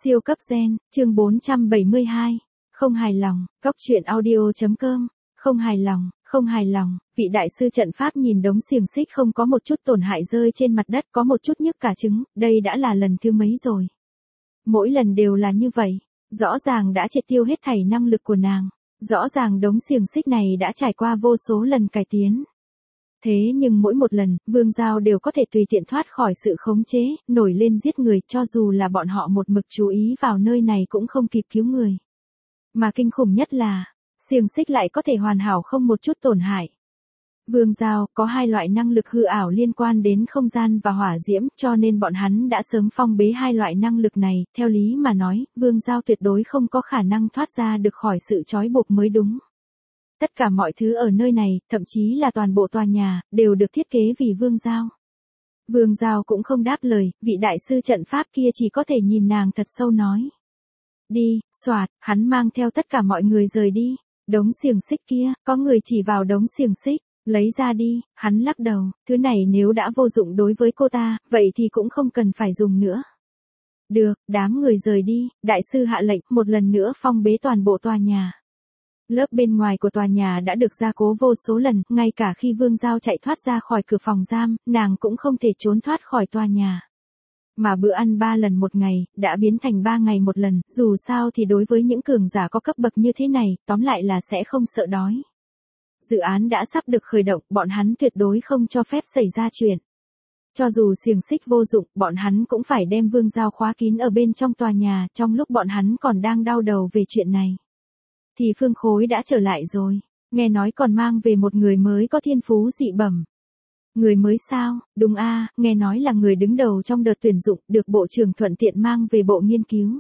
Siêu cấp gen, chương 472. Không hài lòng, góc truyện audio.com. Không hài lòng, vị đại sư trận pháp nhìn đống xiềng xích không có một chút tổn hại rơi trên mặt đất, có một chút nhức cả trứng, đây đã là lần thứ mấy rồi. Mỗi lần đều là như vậy, rõ ràng đã triệt tiêu hết thảy năng lực của nàng, rõ ràng đống xiềng xích này đã trải qua vô số lần cải tiến. Thế nhưng mỗi một lần, Vương Giao đều có thể tùy tiện thoát khỏi sự khống chế, nổi lên giết người, cho dù là bọn họ một mực chú ý vào nơi này cũng không kịp cứu người. Mà kinh khủng nhất là, xiềng xích lại có thể hoàn hảo không một chút tổn hại. Vương Giao có hai loại năng lực hư ảo liên quan đến không gian và hỏa diễm, cho nên bọn hắn đã sớm phong bế hai loại năng lực này, theo lý mà nói, Vương Giao tuyệt đối không có khả năng thoát ra được khỏi sự trói buộc mới đúng. Tất cả mọi thứ ở nơi này, thậm chí là toàn bộ tòa nhà, đều được thiết kế vì Vương Giao. Vương Giao cũng không đáp lời, vị đại sư trận pháp kia chỉ có thể nhìn nàng thật sâu nói. Đi, xoạt, hắn mang theo tất cả mọi người rời đi. Đống xiềng xích kia, có người chỉ vào đống xiềng xích, lấy ra đi, hắn lắc đầu, thứ này nếu đã vô dụng đối với cô ta, vậy thì cũng không cần phải dùng nữa. Được, đám người rời đi, đại sư hạ lệnh, một lần nữa phong bế toàn bộ tòa nhà. Lớp bên ngoài của tòa nhà đã được gia cố vô số lần, ngay cả khi Vương Giao chạy thoát ra khỏi cửa phòng giam, nàng cũng không thể trốn thoát khỏi tòa nhà. Mà bữa ăn 3 lần một ngày, đã biến thành 3 ngày một lần, dù sao thì đối với những cường giả có cấp bậc như thế này, tóm lại là sẽ không sợ đói. Dự án đã sắp được khởi động, bọn hắn tuyệt đối không cho phép xảy ra chuyện. Cho dù xiềng xích vô dụng, bọn hắn cũng phải đem Vương Giao khóa kín ở bên trong tòa nhà, trong lúc bọn hắn còn đang đau đầu về chuyện này. Thì Phương Khối đã trở lại rồi, nghe nói còn mang về một người mới có thiên phú dị bẩm. Người mới sao, đúng a, nghe nói là người đứng đầu trong đợt tuyển dụng, được bộ trưởng thuận tiện mang về bộ nghiên cứu.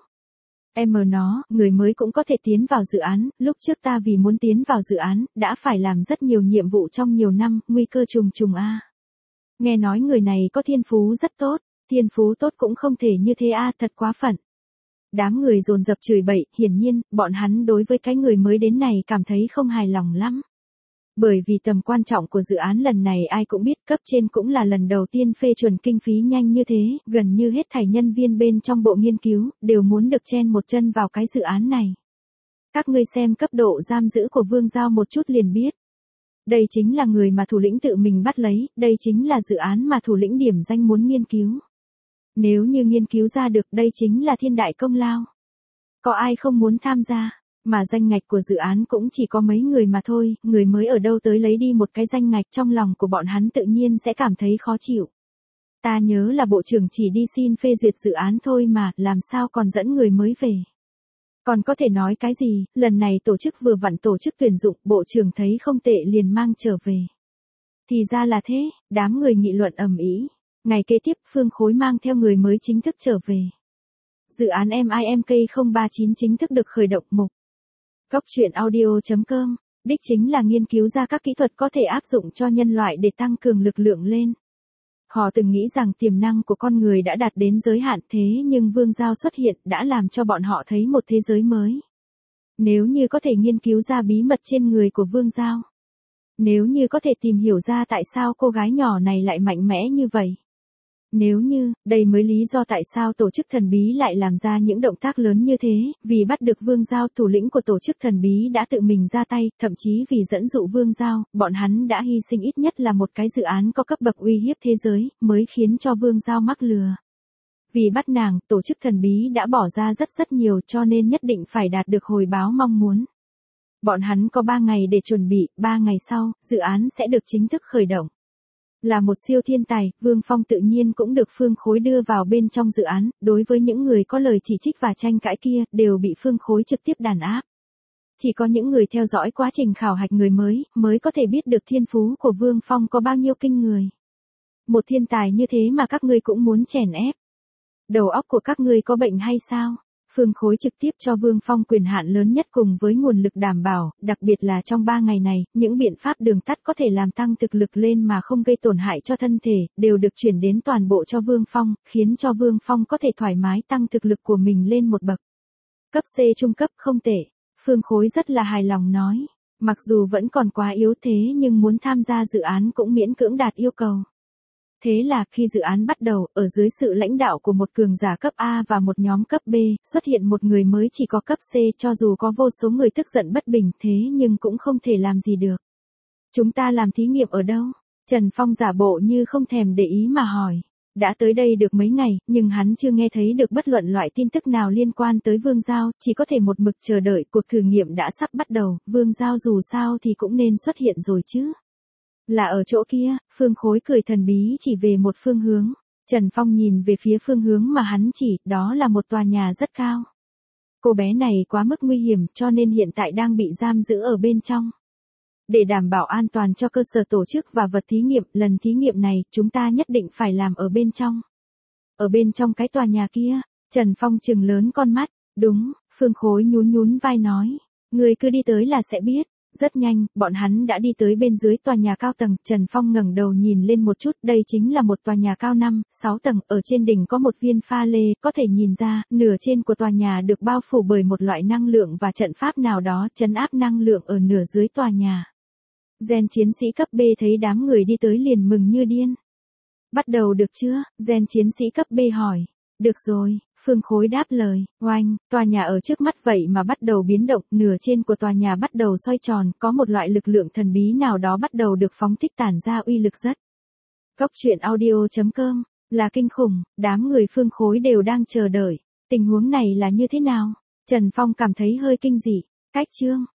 Người mới cũng có thể tiến vào dự án, lúc trước ta vì muốn tiến vào dự án, đã phải làm rất nhiều nhiệm vụ trong nhiều năm, nguy cơ trùng trùng a. Nghe nói người này có thiên phú rất tốt, thiên phú tốt cũng không thể như thế a, thật quá phận. Đám người dồn dập chửi bậy, hiển nhiên, bọn hắn đối với cái người mới đến này cảm thấy không hài lòng lắm. Bởi vì tầm quan trọng của dự án lần này ai cũng biết, cấp trên cũng là lần đầu tiên phê chuẩn kinh phí nhanh như thế, gần như hết thảy nhân viên bên trong bộ nghiên cứu, đều muốn được chen một chân vào cái dự án này. Các ngươi xem cấp độ giam giữ của Vương Giao một chút liền biết. Đây chính là người mà thủ lĩnh tự mình bắt lấy, đây chính là dự án mà thủ lĩnh điểm danh muốn nghiên cứu. Nếu như nghiên cứu ra được, đây chính là thiên đại công lao. Có ai không muốn tham gia? Mà danh ngạch của dự án cũng chỉ có mấy người mà thôi, người mới ở đâu tới lấy đi một cái danh ngạch, trong lòng của bọn hắn tự nhiên sẽ cảm thấy khó chịu. Ta nhớ là bộ trưởng chỉ đi xin phê duyệt dự án thôi mà, làm sao còn dẫn người mới về. Còn có thể nói cái gì, lần này tổ chức vừa vặn tổ chức tuyển dụng, bộ trưởng thấy không tệ liền mang trở về. Thì ra là thế, đám người nghị luận ầm ĩ. Ngày kế tiếp, Phương Khối mang theo người mới chính thức trở về. Dự án MIMK039 chính thức được khởi động mục. Góc truyện audio.com, đích chính là nghiên cứu ra các kỹ thuật có thể áp dụng cho nhân loại để tăng cường lực lượng lên. Họ từng nghĩ rằng tiềm năng của con người đã đạt đến giới hạn, thế nhưng Vương Giao xuất hiện đã làm cho bọn họ thấy một thế giới mới. Nếu như có thể nghiên cứu ra bí mật trên người của Vương Giao. Nếu như có thể tìm hiểu ra tại sao cô gái nhỏ này lại mạnh mẽ như vậy. Nếu như, đây mới lý do tại sao tổ chức thần bí lại làm ra những động tác lớn như thế, vì bắt được Vương Giao, thủ lĩnh của tổ chức thần bí đã tự mình ra tay, thậm chí vì dẫn dụ Vương Giao, bọn hắn đã hy sinh ít nhất là một cái dự án có cấp bậc uy hiếp thế giới, mới khiến cho Vương Giao mắc lừa. Vì bắt nàng, tổ chức thần bí đã bỏ ra rất nhiều, cho nên nhất định phải đạt được hồi báo mong muốn. Bọn hắn có 3 ngày để chuẩn bị, 3 ngày sau, dự án sẽ được chính thức khởi động. Là một siêu thiên tài, Vương Phong tự nhiên cũng được Phương Khối đưa vào bên trong dự án, đối với những người có lời chỉ trích và tranh cãi kia, đều bị Phương Khối trực tiếp đàn áp. Chỉ có những người theo dõi quá trình khảo hạch người mới có thể biết được thiên phú của Vương Phong có bao nhiêu kinh người. Một thiên tài như thế mà các ngươi cũng muốn chèn ép. Đầu óc của các ngươi có bệnh hay sao? Phương Khối trực tiếp cho Vương Phong quyền hạn lớn nhất cùng với nguồn lực đảm bảo, đặc biệt là trong 3 ngày này, những biện pháp đường tắt có thể làm tăng thực lực lên mà không gây tổn hại cho thân thể, đều được chuyển đến toàn bộ cho Vương Phong, khiến cho Vương Phong có thể thoải mái tăng thực lực của mình lên một bậc. Cấp C trung cấp không tệ, Phương Khối rất là hài lòng nói, mặc dù vẫn còn quá yếu thế nhưng muốn tham gia dự án cũng miễn cưỡng đạt yêu cầu. Thế là khi dự án bắt đầu, ở dưới sự lãnh đạo của một cường giả cấp A và một nhóm cấp B, xuất hiện một người mới chỉ có cấp C, cho dù có vô số người tức giận bất bình thế nhưng cũng không thể làm gì được. Chúng ta làm thí nghiệm ở đâu? Trần Phong giả bộ như không thèm để ý mà hỏi. Đã tới đây được mấy ngày, nhưng hắn chưa nghe thấy được bất luận loại tin tức nào liên quan tới Vương Giao, chỉ có thể một mực chờ đợi, cuộc thử nghiệm đã sắp bắt đầu, Vương Giao dù sao thì cũng nên xuất hiện rồi chứ. Là ở chỗ kia, Phương Khối cười thần bí chỉ về một phương hướng. Trần Phong nhìn về phía phương hướng mà hắn chỉ, đó là một tòa nhà rất cao. Cô bé này quá mức nguy hiểm cho nên hiện tại đang bị giam giữ ở bên trong. Để đảm bảo an toàn cho cơ sở tổ chức và vật thí nghiệm, lần thí nghiệm này, chúng ta nhất định phải làm ở bên trong. Ở bên trong cái tòa nhà kia, Trần Phong trừng lớn con mắt, đúng, Phương Khối nhún nhún vai nói. Người cứ đi tới là sẽ biết. Rất nhanh, bọn hắn đã đi tới bên dưới tòa nhà cao tầng, Trần Phong ngẩng đầu nhìn lên một chút, đây chính là một tòa nhà cao 5, 6 tầng, ở trên đỉnh có một viên pha lê, có thể nhìn ra, nửa trên của tòa nhà được bao phủ bởi một loại năng lượng và trận pháp nào đó, trấn áp năng lượng ở nửa dưới tòa nhà. Gen chiến sĩ cấp B thấy đám người đi tới liền mừng như điên. Bắt đầu được chưa? Gen chiến sĩ cấp B hỏi. Được rồi, Phương Khối đáp lời. Oanh, tòa nhà ở trước mắt vậy mà bắt đầu biến động, nửa trên của tòa nhà bắt đầu xoay tròn, có một loại lực lượng thần bí nào đó bắt đầu được phóng thích tản ra uy lực rất. Góc truyện audio.com, là kinh khủng, đám người Phương Khối đều đang chờ đợi. Tình huống này là như thế nào? Trần Phong cảm thấy hơi kinh dị. Cách chương.